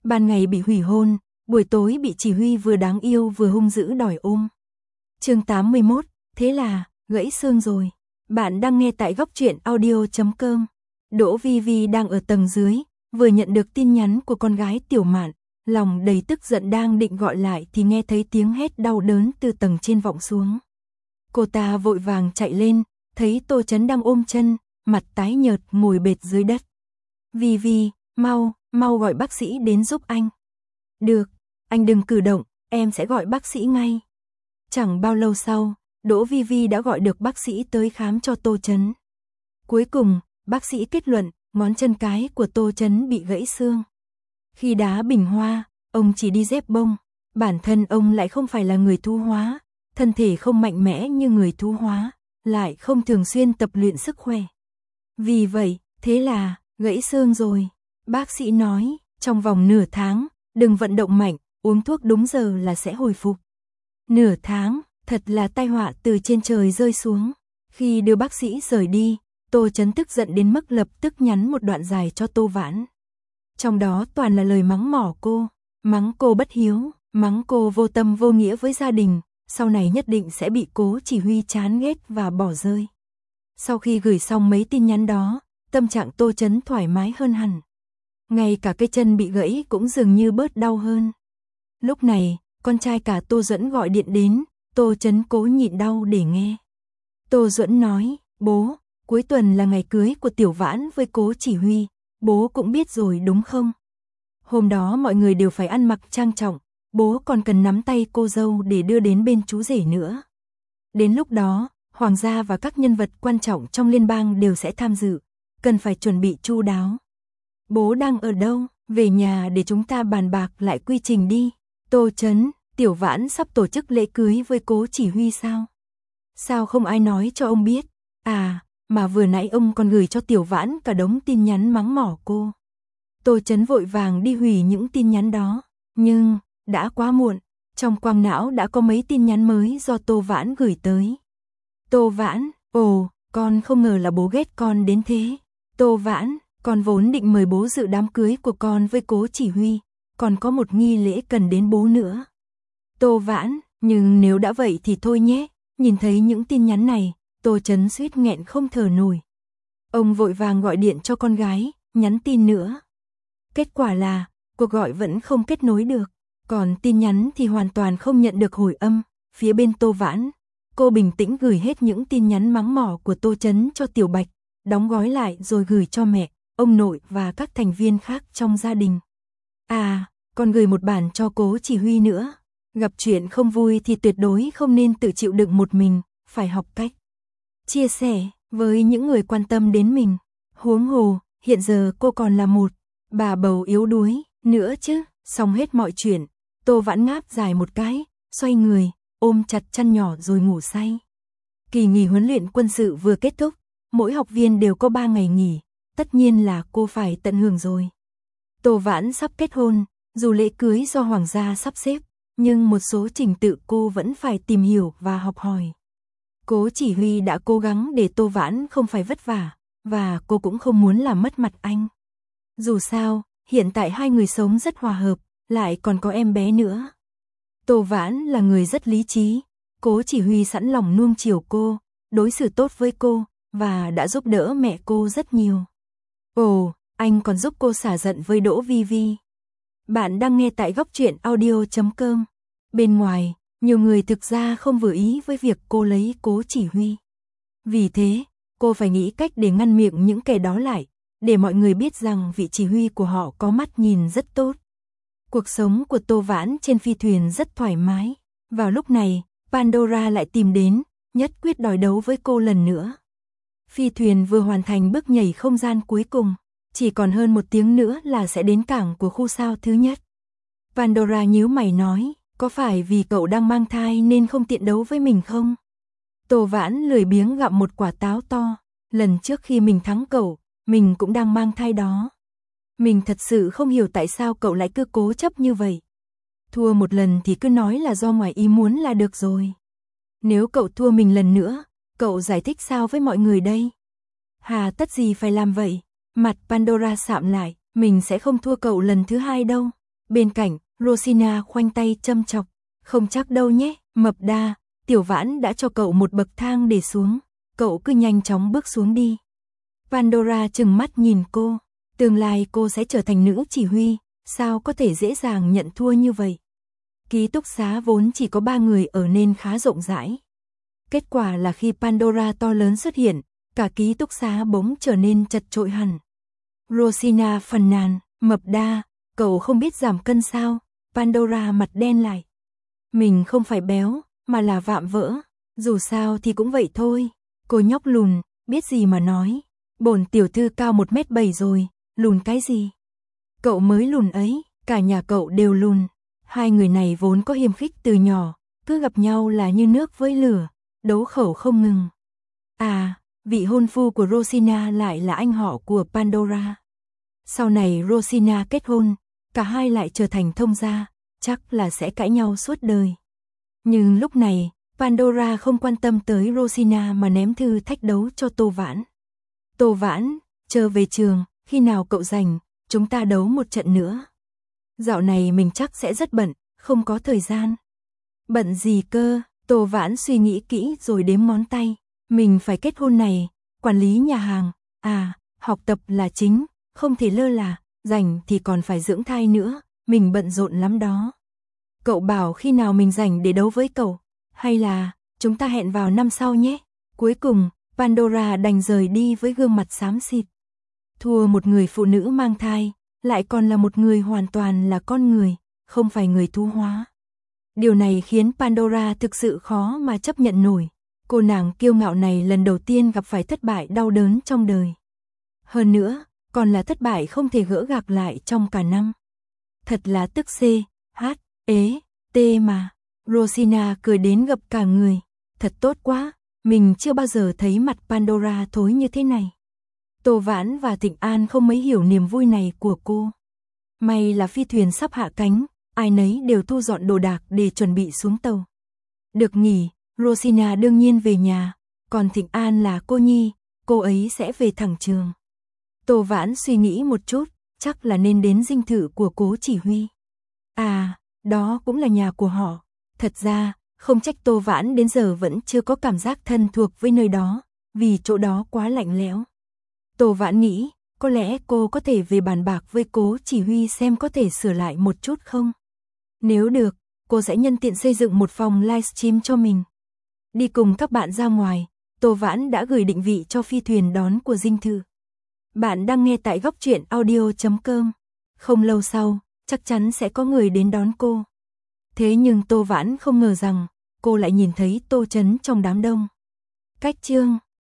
ban ngày bị hủy hôn, buổi tối bị chỉ huy vừa đáng yêu vừa hung dữ đòi ôm. Chương 81, thế là, gãy xương rồi. Bạn đang nghe tại góc truyện audio.com. Đỗ Vi Vi đang ở tầng dưới, vừa nhận được tin nhắn của con gái Tiểu Mạn, lòng đầy tức giận đang định gọi lại thì nghe thấy tiếng hét đau đớn từ tầng trên vọng xuống. Cô ta vội vàng chạy lên, thấy Tô Chấn đang ôm chân, mặt tái nhợt ngồi bệt dưới đất. Vi Vi, mau gọi bác sĩ đến giúp anh. Được, anh đừng cử động, em sẽ gọi bác sĩ ngay. Chẳng bao lâu sau, Đỗ Vi Vi đã gọi được bác sĩ tới khám cho Tô Chấn. Cuối cùng, bác sĩ kết luận, ngón chân cái của Tô Chấn bị gãy xương. Khi đá bình hoa, ông chỉ đi dép bông, bản thân ông lại không phải là người thu hóa, thân thể không mạnh mẽ như người thu hóa, lại không thường xuyên tập luyện sức khỏe. Vì vậy, thế là, gãy xương rồi. Bác sĩ nói, trong vòng nửa tháng, đừng vận động mạnh, uống thuốc đúng giờ là sẽ hồi phục. Nửa tháng, thật là tai họa từ trên trời rơi xuống. Khi đưa bác sĩ rời đi, Tô Chấn tức giận đến mức lập tức nhắn một đoạn dài cho Tô Vãn. Trong đó toàn là lời mắng mỏ cô, mắng cô bất hiếu, mắng cô vô tâm vô nghĩa với gia đình, sau này nhất định sẽ bị Cố Chỉ Huy chán ghét và bỏ rơi. Sau khi gửi xong mấy tin nhắn đó, tâm trạng Tô Chấn thoải mái hơn hẳn. Ngay cả cái chân bị gãy cũng dường như bớt đau hơn. Lúc này, con trai cả Tô Duẫn gọi điện đến, Tô Chấn cố nhịn đau để nghe. Tô Duẫn nói, bố, cuối tuần là ngày cưới của Tiểu Vãn với Cố Chỉ Huy, bố cũng biết rồi đúng không? Hôm đó mọi người đều phải ăn mặc trang trọng, bố còn cần nắm tay cô dâu để đưa đến bên chú rể nữa. Đến lúc đó, hoàng gia và các nhân vật quan trọng trong liên bang đều sẽ tham dự, cần phải chuẩn bị chu đáo. Bố đang ở đâu? Về nhà để chúng ta bàn bạc lại quy trình đi. Tô Chấn, Tiểu Vãn sắp tổ chức lễ cưới với Cố Chỉ Huy sao? Sao không ai nói cho ông biết? À, mà vừa nãy ông còn gửi cho Tiểu Vãn cả đống tin nhắn mắng mỏ cô. Tô Chấn vội vàng đi hủy những tin nhắn đó, nhưng đã quá muộn, trong quang não đã có mấy tin nhắn mới do Tô Vãn gửi tới. Tô Vãn, ồ, con không ngờ là bố ghét con đến thế. Tô Vãn, con vốn định mời bố dự đám cưới của con với Cố Chỉ Huy, còn có một nghi lễ cần đến bố nữa. Tô Vãn, nhưng nếu đã vậy thì thôi nhé. Nhìn thấy những tin nhắn này, Tô Chấn suýt nghẹn không thở nổi. Ông vội vàng gọi điện cho con gái, nhắn tin nữa. Kết quả là, cuộc gọi vẫn không kết nối được, còn tin nhắn thì hoàn toàn không nhận được hồi âm. Phía bên Tô Vãn, cô bình tĩnh gửi hết những tin nhắn mắng mỏ của Tô Chấn cho Tiểu Bạch, đóng gói lại rồi gửi cho mẹ, ông nội và các thành viên khác trong gia đình. À, còn gửi một bản cho Cố Chỉ Huy nữa. Gặp chuyện không vui thì tuyệt đối không nên tự chịu đựng một mình, phải học cách chia sẻ với những người quan tâm đến mình. Huống hồ, hiện giờ cô còn là một bà bầu yếu đuối nữa chứ. Xong hết mọi chuyện, Tô Vãn ngáp dài một cái, xoay người, ôm chặt chăn nhỏ rồi ngủ say. Kỳ nghỉ huấn luyện quân sự vừa kết thúc, mỗi học viên đều có 3 ngày nghỉ, tất nhiên là cô phải tận hưởng rồi. Tô Vãn sắp kết hôn, dù lễ cưới do hoàng gia sắp xếp, nhưng một số trình tự cô vẫn phải tìm hiểu và học hỏi. Cố Chỉ Huy đã cố gắng để Tô Vãn không phải vất vả, và cô cũng không muốn làm mất mặt anh. Dù sao, hiện tại hai người sống rất hòa hợp, lại còn có em bé nữa. Tô Vãn là người rất lý trí, Cố Chỉ Huy sẵn lòng nuông chiều cô, đối xử tốt với cô, và đã giúp đỡ mẹ cô rất nhiều. Ồ, anh còn giúp cô xả giận với Đỗ Vi Vi. Bạn đang nghe tại góc truyện audio.com. Bên ngoài, nhiều người thực ra không vừa ý với việc cô lấy Cố Chỉ Huy. Vì thế, cô phải nghĩ cách để ngăn miệng những kẻ đó lại, để mọi người biết rằng vị chỉ huy của họ có mắt nhìn rất tốt. Cuộc sống của Tô Vãn trên phi thuyền rất thoải mái. Vào lúc này, Pandora lại tìm đến, nhất quyết đòi đấu với cô lần nữa. Phi thuyền vừa hoàn thành bước nhảy không gian cuối cùng, chỉ còn hơn 1 tiếng nữa là sẽ đến cảng của khu sao thứ nhất. Pandora nhíu mày nói, có phải vì cậu đang mang thai nên không tiện đấu với mình không? Tô Vãn lười biếng gặm một quả táo to, lần trước khi mình thắng cậu, mình cũng đang mang thai đó. Mình thật sự không hiểu tại sao cậu lại cứ cố chấp như vậy. Thua một lần thì cứ nói là do ngoài ý muốn là được rồi. Nếu cậu thua mình lần nữa, cậu giải thích sao với mọi người đây? Hà tất gì phải làm vậy? Mặt Pandora sạm lại, mình sẽ không thua cậu lần thứ 2 đâu. Bên cạnh, Rosina khoanh tay châm chọc. Không chắc đâu nhé, mập đa, Tiểu Vãn đã cho cậu một bậc thang để xuống. Cậu cứ nhanh chóng bước xuống đi. Pandora trừng mắt nhìn cô. Tương lai cô sẽ trở thành nữ chỉ huy, sao có thể dễ dàng nhận thua như vậy. Ký túc xá vốn chỉ có 3 người ở nên khá rộng rãi. Kết quả là khi Pandora to lớn xuất hiện, cả ký túc xá bỗng trở nên chật chội hẳn. Rosina phàn nàn, mập đa, cậu không biết giảm cân sao? Pandora mặt đen lại. Mình không phải béo, mà là vạm vỡ. Dù sao thì cũng vậy thôi. Cô nhóc lùn, biết gì mà nói. Bổn tiểu thư cao 1m7 rồi, lùn cái gì? Cậu mới lùn ấy, cả nhà cậu đều lùn. Hai người này vốn có hiềm khích từ nhỏ, cứ gặp nhau là như nước với lửa, đấu khẩu không ngừng. À, vị hôn phu của Rosina lại là anh họ của Pandora. Sau này Rosina kết hôn, cả hai lại trở thành thông gia, chắc là sẽ cãi nhau suốt đời. Nhưng lúc này, Pandora không quan tâm tới Rosina mà ném thư thách đấu cho Tô Vãn. Tô Vãn, chờ về trường, khi nào cậu rảnh, chúng ta đấu một trận nữa. Dạo này mình chắc sẽ rất bận, không có thời gian. Bận gì cơ? Tô Vãn suy nghĩ kỹ rồi đếm ngón tay. Mình phải kết hôn này, quản lý nhà hàng, học tập là chính, không thể lơ là, rảnh thì còn phải dưỡng thai nữa, mình bận rộn lắm đó. Cậu bảo khi nào mình rảnh để đấu với cậu, hay là chúng ta hẹn vào năm sau nhé. Cuối cùng, Pandora đành rời đi với gương mặt xám xịt. Thua một người phụ nữ mang thai, lại còn là một người hoàn toàn là con người, không phải người thú hóa. Điều này khiến Pandora thực sự khó mà chấp nhận nổi. Cô nàng kiêu ngạo này lần đầu tiên gặp phải thất bại đau đớn trong đời. Hơn nữa, còn là thất bại không thể gỡ gạc lại trong cả năm. Thật là tức CHT mà. Rosina cười đến gập cả người. Thật tốt quá, mình chưa bao giờ thấy mặt Pandora thối như thế này. Tô Vãn và Thịnh An không mấy hiểu niềm vui này của cô. May là phi thuyền sắp hạ cánh, ai nấy đều thu dọn đồ đạc để chuẩn bị xuống tàu. Được nghỉ, Rosina đương nhiên về nhà, còn Thịnh An là cô nhi, cô ấy sẽ về thẳng trường. Tô Vãn suy nghĩ một chút, chắc là nên đến dinh thự của cố chỉ huy. À, đó cũng là nhà của họ. Thật ra, không trách Tô Vãn đến giờ vẫn chưa có cảm giác thân thuộc với nơi đó, vì chỗ đó quá lạnh lẽo. Tô Vãn nghĩ, có lẽ cô có thể về bàn bạc với cố chỉ huy xem có thể sửa lại một chút không? Nếu được, cô sẽ nhân tiện xây dựng một phòng livestream cho mình. Đi cùng các bạn ra ngoài, Tô Vãn đã gửi định vị cho phi thuyền đón của dinh thự. Bạn đang nghe tại Góc Truyện Audio.com. Không lâu sau, chắc chắn sẽ có người đến đón cô. Thế nhưng Tô Vãn không ngờ rằng, cô lại nhìn thấy Tô Chấn trong đám đông. Cách chương